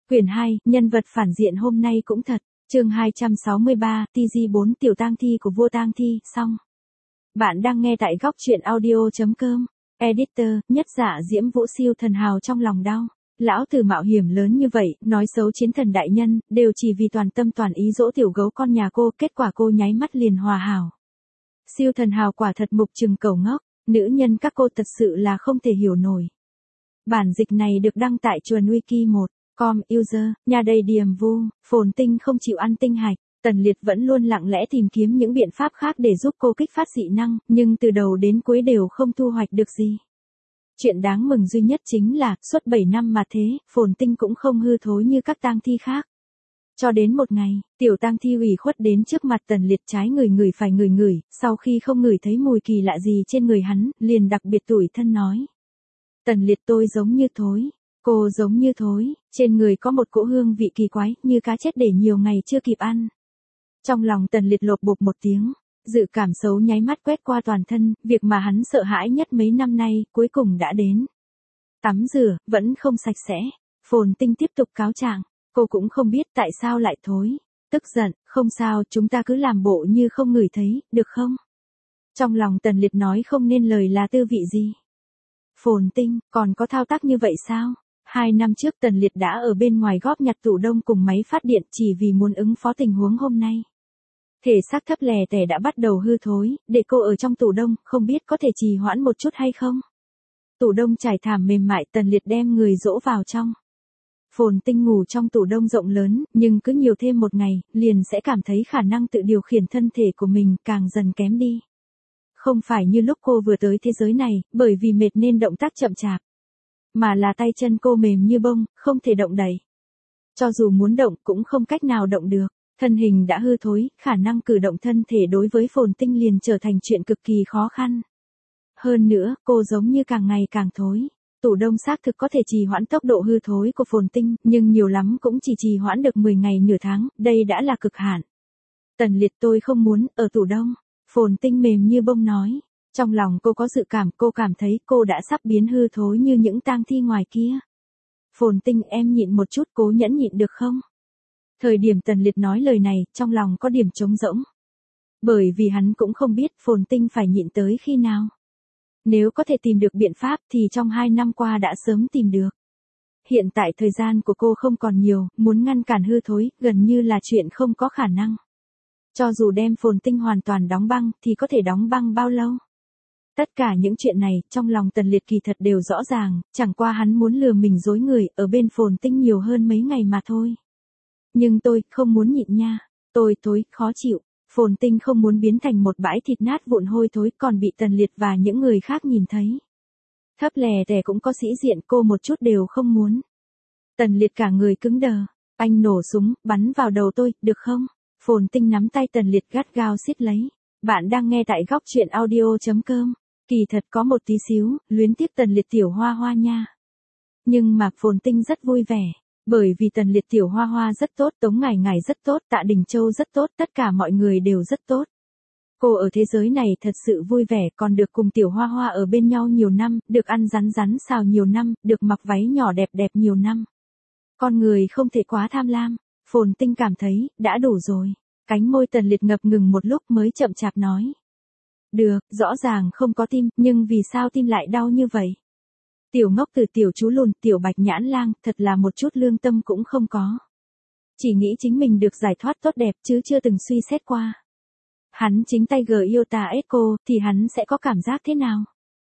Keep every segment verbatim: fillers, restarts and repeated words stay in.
Quyển hai, nhân vật phản diện hôm nay cũng thật. Chương hai trăm sáu mươi ba, tê giê bốn tiểu tang thi của vua tang thi, xong. Bạn đang nghe tại góc truyện audio chấm com. Editor, nhất dạ Diễm Vũ siêu thần hào trong lòng đau. Lão tử mạo hiểm lớn như vậy, nói xấu chiến thần đại nhân, đều chỉ vì toàn tâm toàn ý dỗ tiểu gấu con nhà cô, kết quả cô nháy mắt liền hòa hảo. Siêu thần hào quả thật mục trừng cẩu ngốc, nữ nhân các cô thật sự là không thể hiểu nổi. Bản dịch này được đăng tại chuồn wiki một. Com user, nhà đầy điềm vu, phồn tinh không chịu ăn tinh hạch, Tần Liệt vẫn luôn lặng lẽ tìm kiếm những biện pháp khác để giúp cô kích phát dị năng, nhưng từ đầu đến cuối đều không thu hoạch được gì. Chuyện đáng mừng duy nhất chính là, suốt bảy năm mà thế, phồn tinh cũng không hư thối như các tang thi khác. Cho đến một ngày, tiểu tang thi ủy khuất đến trước mặt Tần Liệt trái người người phải người người, sau khi không ngửi thấy mùi kỳ lạ gì trên người hắn, liền đặc biệt tủi thân nói. Tần Liệt tôi giống như thối. Cô giống như thối, trên người có một cỗ hương vị kỳ quái, như cá chết để nhiều ngày chưa kịp ăn. Trong lòng Tần Liệt lột bột một tiếng, dự cảm xấu nháy mắt quét qua toàn thân, việc mà hắn sợ hãi nhất mấy năm nay, cuối cùng đã đến. Tắm rửa, vẫn không sạch sẽ, phồn tinh tiếp tục cáo trạng, cô cũng không biết tại sao lại thối. Tức giận, không sao, chúng ta cứ làm bộ như không ngửi thấy, được không? Trong lòng Tần Liệt nói không nên lời là tư vị gì. Phồn tinh, còn có thao tác như vậy sao? Hai năm trước Tần Liệt đã ở bên ngoài góp nhặt tủ đông cùng máy phát điện chỉ vì muốn ứng phó tình huống hôm nay. Thể xác thấp lè tẻ đã bắt đầu hư thối, để cô ở trong tủ đông, không biết có thể trì hoãn một chút hay không? Tủ đông trải thảm mềm mại, Tần Liệt đem người dỗ vào trong. Phồn tinh ngủ trong tủ đông rộng lớn, nhưng cứ nhiều thêm một ngày, liền sẽ cảm thấy khả năng tự điều khiển thân thể của mình càng dần kém đi. Không phải như lúc cô vừa tới thế giới này, bởi vì mệt nên động tác chậm chạp. Mà là tay chân cô mềm như bông, không thể động đậy. Cho dù muốn động cũng không cách nào động được, thân hình đã hư thối, khả năng cử động thân thể đối với phồn tinh liền trở thành chuyện cực kỳ khó khăn. Hơn nữa, cô giống như càng ngày càng thối. Tủ đông xác thực có thể trì hoãn tốc độ hư thối của phồn tinh, nhưng nhiều lắm cũng chỉ trì hoãn được mười ngày nửa tháng, đây đã là cực hạn. Tần Liệt tôi không muốn, ở tủ đông. Phồn tinh mềm như bông nói. Trong lòng cô có dự cảm, cô cảm thấy cô đã sắp biến hư thối như những tang thi ngoài kia. Phồn tinh em nhịn một chút, cố nhẫn nhịn được không? Thời điểm Tần Liệt nói lời này, trong lòng có điểm trống rỗng. Bởi vì hắn cũng không biết phồn tinh phải nhịn tới khi nào. Nếu có thể tìm được biện pháp thì trong hai năm qua đã sớm tìm được. Hiện tại thời gian của cô không còn nhiều, muốn ngăn cản hư thối, gần như là chuyện không có khả năng. Cho dù đem phồn tinh hoàn toàn đóng băng, thì có thể đóng băng bao lâu? Tất cả những chuyện này, trong lòng Tần Liệt kỳ thật đều rõ ràng, chẳng qua hắn muốn lừa mình dối người, ở bên phồn tinh nhiều hơn mấy ngày mà thôi. Nhưng tôi, không muốn nhịn nha. Tôi thối, khó chịu. Phồn tinh không muốn biến thành một bãi thịt nát vụn hôi thối, còn bị Tần Liệt và những người khác nhìn thấy. Thấp lè tè cũng có sĩ diện, cô một chút đều không muốn. Tần Liệt cả người cứng đờ. Anh nổ súng, bắn vào đầu tôi, được không? Phồn tinh nắm tay Tần Liệt gắt gao siết lấy. Bạn đang nghe tại góc truyện audio chấm com. Kỳ thật có một tí xíu, luyến tiếc Tần Liệt tiểu hoa hoa nha. Nhưng mà phồn tinh rất vui vẻ. Bởi vì Tần Liệt tiểu hoa hoa rất tốt, Tống Ngải Ngải rất tốt, Tạ Đình Châu rất tốt, tất cả mọi người đều rất tốt. Cô ở thế giới này thật sự vui vẻ, còn được cùng tiểu hoa hoa ở bên nhau nhiều năm, được ăn rắn rắn xào nhiều năm, được mặc váy nhỏ đẹp đẹp nhiều năm. Con người không thể quá tham lam. Phồn tinh cảm thấy, đã đủ rồi. Cánh môi Tần Liệt ngập ngừng một lúc mới chậm chạp nói. Được, rõ ràng không có tim, nhưng vì sao tim lại đau như vậy? Tiểu ngốc từ tiểu chú lùn, tiểu bạch nhãn lang, thật là một chút lương tâm cũng không có. Chỉ nghĩ chính mình được giải thoát tốt đẹp chứ chưa từng suy xét qua. Hắn chính tay gờ yêu ta ết cô, thì hắn sẽ có cảm giác thế nào?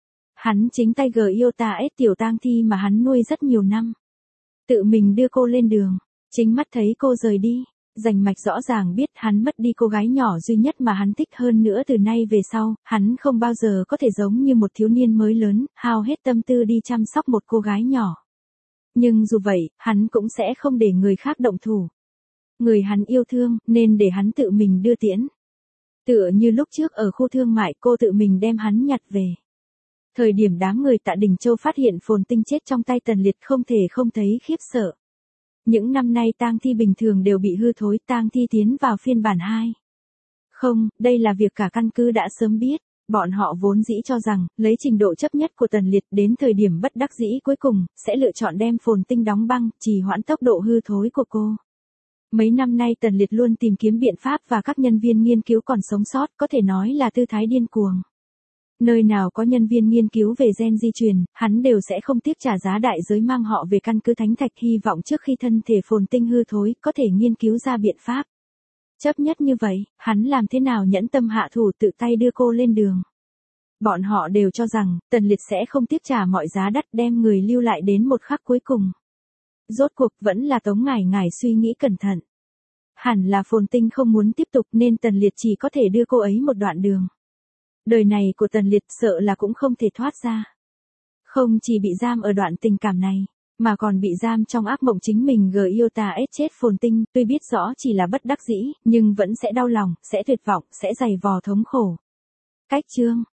Hắn chính tay gờ yêu ta ết tiểu tang thi mà hắn nuôi rất nhiều năm. Tự mình đưa cô lên đường, chính mắt thấy cô rời đi. Rành mạch rõ ràng biết hắn mất đi cô gái nhỏ duy nhất mà hắn thích, hơn nữa từ nay về sau, hắn không bao giờ có thể giống như một thiếu niên mới lớn, hao hết tâm tư đi chăm sóc một cô gái nhỏ. Nhưng dù vậy, hắn cũng sẽ không để người khác động thủ. Người hắn yêu thương, nên để hắn tự mình đưa tiễn. Tựa như lúc trước ở khu thương mại, cô tự mình đem hắn nhặt về. Thời điểm đám người Tạ Đình Châu phát hiện phồn tinh chết trong tay Tần Liệt, không thể không thấy khiếp sợ. Những năm nay tang thi bình thường đều bị hư thối, tang thi tiến vào phiên bản hai. Không, đây là việc cả căn cứ đã sớm biết. Bọn họ vốn dĩ cho rằng, lấy trình độ chấp nhất của Tần Liệt đến thời điểm bất đắc dĩ cuối cùng, sẽ lựa chọn đem Phồn Tinh đóng băng, trì hoãn tốc độ hư thối của cô. Mấy năm nay Tần Liệt luôn tìm kiếm biện pháp và các nhân viên nghiên cứu còn sống sót, có thể nói là tư thái điên cuồng. Nơi nào có nhân viên nghiên cứu về gen di truyền, hắn đều sẽ không tiếc trả giá đại giới mang họ về căn cứ Thánh Thạch, hy vọng trước khi thân thể Phồn Tinh hư thối, có thể nghiên cứu ra biện pháp. Chấp nhất như vậy, hắn làm thế nào nhẫn tâm hạ thủ tự tay đưa cô lên đường. Bọn họ đều cho rằng, Tần Liệt sẽ không tiếc trả mọi giá đắt đem người lưu lại đến một khắc cuối cùng. Rốt cuộc vẫn là Tống Ngải Ngải suy nghĩ cẩn thận. Hẳn là Phồn Tinh không muốn tiếp tục nên Tần Liệt chỉ có thể đưa cô ấy một đoạn đường. Đời này của Tần Liệt sợ là cũng không thể thoát ra. Không chỉ bị giam ở đoạn tình cảm này, mà còn bị giam trong ác mộng chính mình gờ yêu tà ết chết Phồn Tinh, tuy biết rõ chỉ là bất đắc dĩ, nhưng vẫn sẽ đau lòng, sẽ tuyệt vọng, sẽ dày vò thống khổ. Cách chương